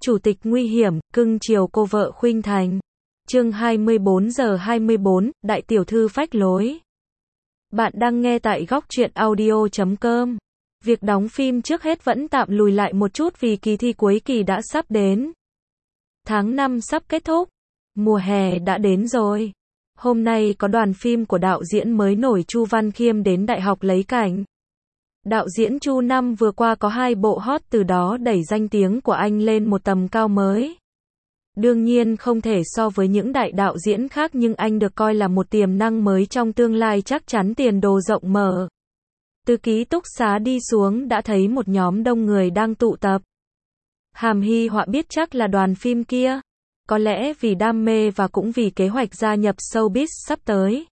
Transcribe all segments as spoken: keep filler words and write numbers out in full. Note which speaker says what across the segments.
Speaker 1: Chủ tịch nguy hiểm, cưng chiều cô vợ khuynh thành. Chương hai mươi bốn giờ hai mươi bốn, đại tiểu thư phách lối. Bạn đang nghe tại góc truyện audio chấm com. Việc đóng phim trước hết vẫn tạm lùi lại một chút vì kỳ thi cuối kỳ đã sắp đến. Tháng năm sắp kết thúc. Mùa hè đã đến rồi. Hôm nay có đoàn phim của đạo diễn mới nổi Chu Văn Khiêm đến đại học lấy cảnh. Đạo diễn Chu năm vừa qua có hai bộ hot, từ đó đẩy danh tiếng của anh lên một tầm cao mới. Đương nhiên không thể so với những đại đạo diễn khác, nhưng anh được coi là một tiềm năng mới trong tương lai, chắc chắn tiền đồ rộng mở. Từ ký túc xá đi xuống đã thấy một nhóm đông người đang tụ tập. Hàm Hy Họa biết chắc là đoàn phim kia. Có lẽ vì đam mê và cũng vì kế hoạch gia nhập showbiz sắp tới.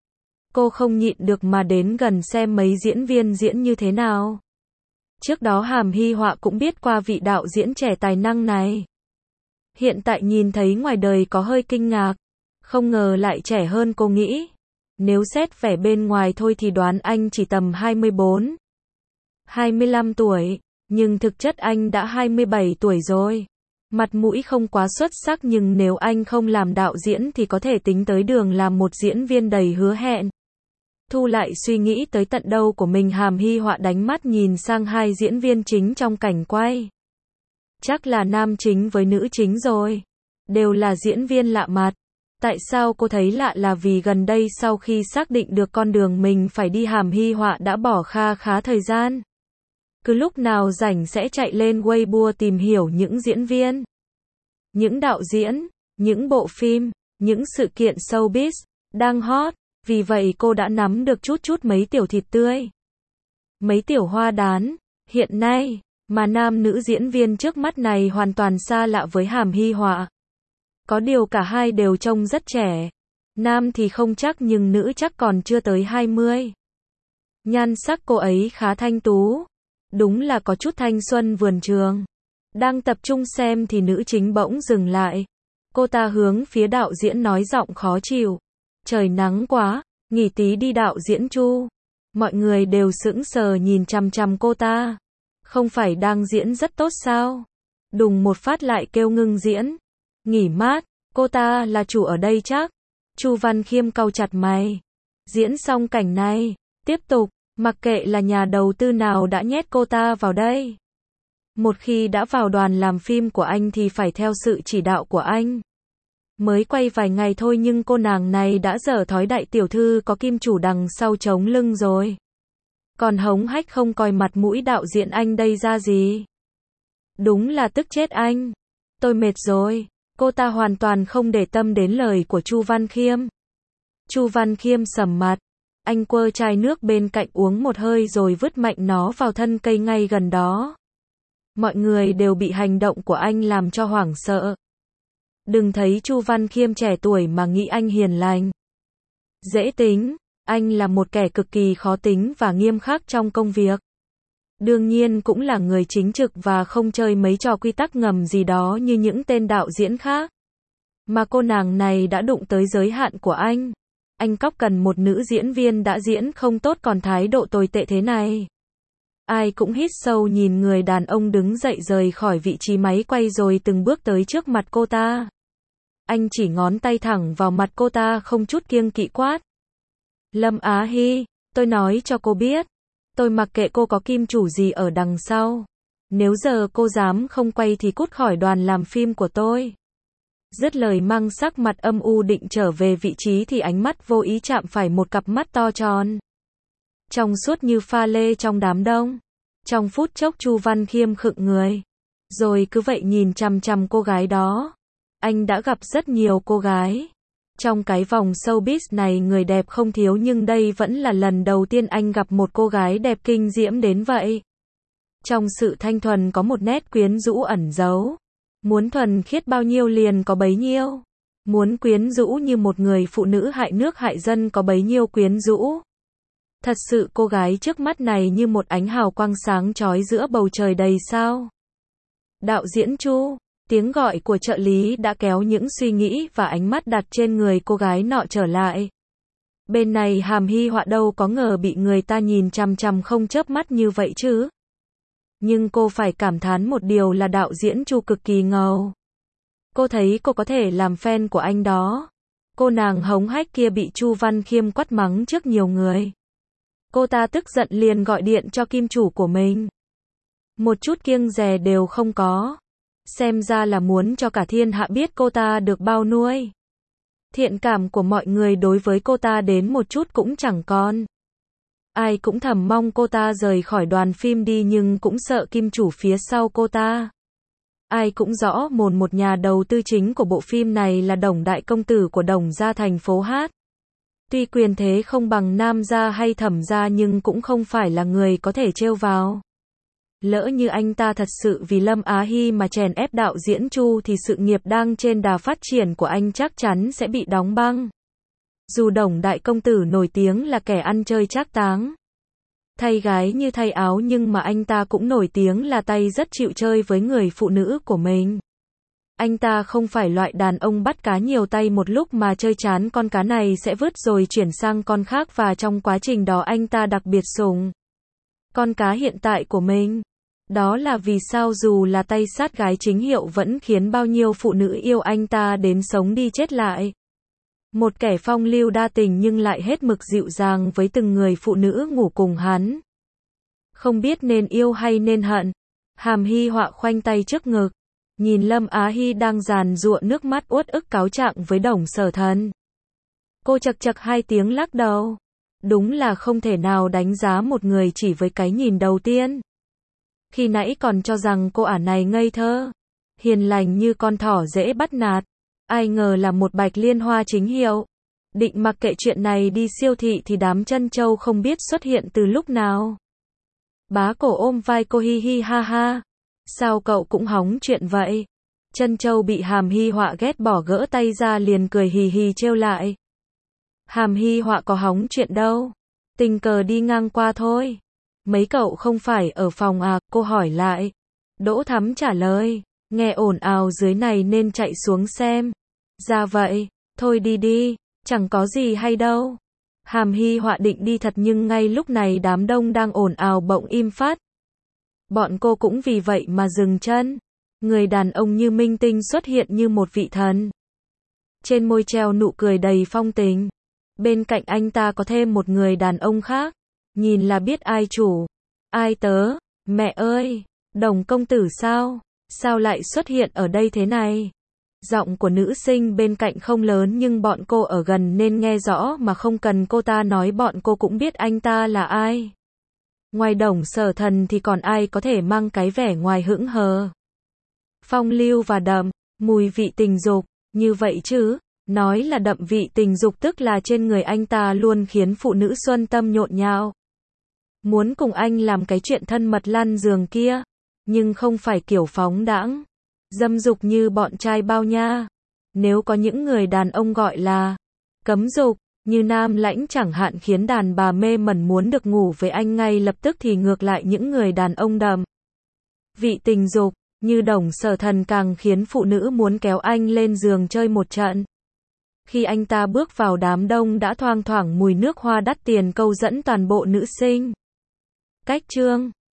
Speaker 1: Cô không nhịn được mà đến gần xem mấy diễn viên diễn như thế nào. Trước đó Hàm Hy Họa cũng biết qua vị đạo diễn trẻ tài năng này. Hiện tại nhìn thấy ngoài đời có hơi kinh ngạc. Không ngờ lại trẻ hơn cô nghĩ. Nếu xét vẻ bên ngoài thôi thì đoán anh chỉ tầm hai mươi bốn, hai mươi lăm tuổi. Nhưng thực chất anh đã hai mươi bảy tuổi rồi. Mặt mũi không quá xuất sắc, nhưng nếu anh không làm đạo diễn thì có thể tính tới đường làm một diễn viên đầy hứa hẹn. Thu lại suy nghĩ tới tận đâu của mình, Hàm Hy Họa đánh mắt nhìn sang hai diễn viên chính trong cảnh quay. Chắc là nam chính với nữ chính rồi. Đều là diễn viên lạ mặt. Tại sao cô thấy lạ là vì gần đây sau khi xác định được con đường mình phải đi, Hàm Hy Họa đã bỏ kha khá thời gian. Cứ lúc nào rảnh sẽ chạy lên Weibo tìm hiểu những diễn viên, những đạo diễn, những bộ phim, những sự kiện showbiz đang hot. Vì vậy cô đã nắm được chút chút mấy tiểu thịt tươi, mấy tiểu hoa đán hiện nay, mà nam nữ diễn viên trước mắt này hoàn toàn xa lạ với Hàm Hy Họa. Có điều cả hai đều trông rất trẻ. Nam thì không chắc, nhưng nữ chắc còn chưa tới hai mươi. Nhan sắc cô ấy khá thanh tú. Đúng là có chút thanh xuân vườn trường. Đang tập trung xem thì nữ chính bỗng dừng lại. Cô ta hướng phía đạo diễn nói giọng khó chịu. Trời nắng quá, nghỉ tí đi đạo diễn Chu. Mọi người đều sững sờ nhìn chằm chằm cô ta. Không phải đang diễn rất tốt sao? Đùng một phát lại kêu ngưng diễn. Nghỉ mát, cô ta là chủ ở đây chắc. Chu Văn Khiêm cau chặt mày. Diễn xong cảnh này, tiếp tục, mặc kệ là nhà đầu tư nào đã nhét cô ta vào đây. Một khi đã vào đoàn làm phim của anh thì phải theo sự chỉ đạo của anh. Mới quay vài ngày thôi nhưng cô nàng này đã dở thói đại tiểu thư có kim chủ đằng sau chống lưng rồi. Còn hống hách không coi mặt mũi đạo diễn anh đây ra gì. Đúng là tức chết anh. Tôi mệt rồi. Cô ta hoàn toàn không để tâm đến lời của Chu Văn Khiêm. Chu Văn Khiêm sầm mặt. Anh quơ chai nước bên cạnh uống một hơi rồi vứt mạnh nó vào thân cây ngay gần đó. Mọi người đều bị hành động của anh làm cho hoảng sợ. Đừng thấy Chu Văn Khiêm trẻ tuổi mà nghĩ anh hiền lành, dễ tính. Anh là một kẻ cực kỳ khó tính và nghiêm khắc trong công việc. Đương nhiên cũng là người chính trực và không chơi mấy trò quy tắc ngầm gì đó như những tên đạo diễn khác. Mà cô nàng này đã đụng tới giới hạn của anh. Anh cóc cần một nữ diễn viên đã diễn không tốt còn thái độ tồi tệ thế này. Ai cũng hít sâu nhìn người đàn ông đứng dậy rời khỏi vị trí máy quay rồi từng bước tới trước mặt cô ta. Anh chỉ ngón tay thẳng vào mặt cô ta không chút kiêng kỵ quát. Lâm Á Hy, tôi nói cho cô biết. Tôi mặc kệ cô có kim chủ gì ở đằng sau. Nếu giờ cô dám không quay thì cút khỏi đoàn làm phim của tôi. Dứt lời mang sắc mặt âm u định trở về vị trí thì ánh mắt vô ý chạm phải một cặp mắt to tròn, trong suốt như pha lê trong đám đông. Trong phút chốc Chu Văn Khiêm khựng người. Rồi cứ vậy nhìn chằm chằm cô gái đó. Anh đã gặp rất nhiều cô gái. Trong cái vòng showbiz này người đẹp không thiếu, nhưng đây vẫn là lần đầu tiên anh gặp một cô gái đẹp kinh diễm đến vậy. Trong sự thanh thuần có một nét quyến rũ ẩn giấu. Muốn thuần khiết bao nhiêu liền có bấy nhiêu. Muốn quyến rũ như một người phụ nữ hại nước hại dân có bấy nhiêu quyến rũ. Thật sự cô gái trước mắt này như một ánh hào quang sáng chói giữa bầu trời đầy sao. Đạo diễn Chu. Tiếng gọi của trợ lý đã kéo những suy nghĩ và ánh mắt đặt trên người cô gái nọ trở lại. Bên này Hàm Hy Họa đâu có ngờ bị người ta nhìn chằm chằm không chớp mắt như vậy chứ. Nhưng cô phải cảm thán một điều là đạo diễn Chu cực kỳ ngầu. Cô thấy cô có thể làm fan của anh đó. Cô nàng hống hách kia bị Chu Văn Khiêm quát mắng trước nhiều người. Cô ta tức giận liền gọi điện cho kim chủ của mình. Một chút kiêng dè đều không có. Xem ra là muốn cho cả thiên hạ biết cô ta được bao nuôi. Thiện cảm của mọi người đối với cô ta đến một chút cũng chẳng còn. Ai cũng thầm mong cô ta rời khỏi đoàn phim đi nhưng cũng sợ kim chủ phía sau cô ta. Ai cũng rõ mồn một nhà đầu tư chính của bộ phim này là Đồng đại công tử của Đồng gia thành phố Hát. Tuy quyền thế không bằng Nam gia hay Thẩm gia nhưng cũng không phải là người có thể trêu vào. Lỡ như anh ta thật sự vì Lâm Á Hy mà chèn ép đạo diễn Chu thì sự nghiệp đang trên đà phát triển của anh chắc chắn sẽ bị đóng băng. Dù Đồng đại công tử nổi tiếng là kẻ ăn chơi trác táng, thay gái như thay áo nhưng mà anh ta cũng nổi tiếng là tay rất chịu chơi với người phụ nữ của mình. Anh ta không phải loại đàn ông bắt cá nhiều tay một lúc mà chơi chán con cá này sẽ vứt rồi chuyển sang con khác và trong quá trình đó anh ta đặc biệt sủng con cá hiện tại của mình. Đó là vì sao dù là tay sát gái chính hiệu vẫn khiến bao nhiêu phụ nữ yêu anh ta đến sống đi chết lại. Một kẻ phong lưu đa tình nhưng lại hết mực dịu dàng với từng người phụ nữ ngủ cùng hắn. Không biết nên yêu hay nên hận. Hàm Hy Họa khoanh tay trước ngực, nhìn Lâm Á Hy đang giàn giụa nước mắt uất ức cáo trạng với Đồng Sở Thần. Cô chật chật hai tiếng lắc đầu. Đúng là không thể nào đánh giá một người chỉ với cái nhìn đầu tiên. Khi nãy còn cho rằng cô ả này ngây thơ, hiền lành như con thỏ dễ bắt nạt. Ai ngờ là một bạch liên hoa chính hiệu. Định mặc kệ chuyện này đi siêu thị thì đám chân châu không biết xuất hiện từ lúc nào. Bá cổ ôm vai cô hi hi ha ha. Sao cậu cũng hóng chuyện vậy? Chân châu bị Hàm Hy Họa ghét bỏ gỡ tay ra liền cười hì hì trêu lại. Hàm Hy Họa có hóng chuyện đâu. Tình cờ đi ngang qua thôi. Mấy cậu không phải ở phòng à? Cô hỏi lại. Đỗ Thắm trả lời. Nghe ồn ào dưới này nên chạy xuống xem. Ra vậy, thôi đi đi, chẳng có gì hay đâu. Hàm Hy Họa định đi thật nhưng ngay lúc này đám đông đang ồn ào bỗng im phắt. Bọn cô cũng vì vậy mà dừng chân. Người đàn ông như minh tinh xuất hiện như một vị thần. Trên môi treo nụ cười đầy phong tình. Bên cạnh anh ta có thêm một người đàn ông khác. Nhìn là biết ai chủ, ai tớ. Mẹ ơi, Đồng công tử sao? Sao lại xuất hiện ở đây thế này? Giọng của nữ sinh bên cạnh không lớn nhưng bọn cô ở gần nên nghe rõ mà không cần cô ta nói bọn cô cũng biết anh ta là ai. Ngoài Đồng Sở Thần thì còn ai có thể mang cái vẻ ngoài hững hờ, phong lưu và đậm mùi vị tình dục như vậy chứ? Nói là đậm vị tình dục tức là trên người anh ta luôn khiến phụ nữ xuân tâm nhộn nhạo. Muốn cùng anh làm cái chuyện thân mật lăn giường kia. Nhưng không phải kiểu phóng đãng, dâm dục như bọn trai bao nha. Nếu có những người đàn ông gọi là cấm dục, như Nam Lãnh chẳng hạn khiến đàn bà mê mẩn muốn được ngủ với anh ngay lập tức thì ngược lại những người đàn ông đậm vị tình dục, như Đồng Sở Thần càng khiến phụ nữ muốn kéo anh lên giường chơi một trận. Khi anh ta bước vào đám đông đã thoang thoảng mùi nước hoa đắt tiền câu dẫn toàn bộ nữ sinh. Cách chương